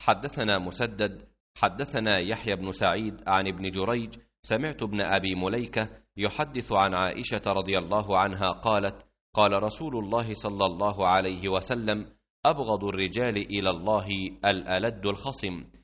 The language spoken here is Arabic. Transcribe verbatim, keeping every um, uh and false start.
حدثنا مسدد حدثنا يحيى بن سعيد عن ابن جريج سمعت ابن أبي مليكة يحدث عن عائشة رضي الله عنها قالت: قال رسول الله صلى الله عليه وسلم: أبغض الرجال إلى الله الألد الخصم،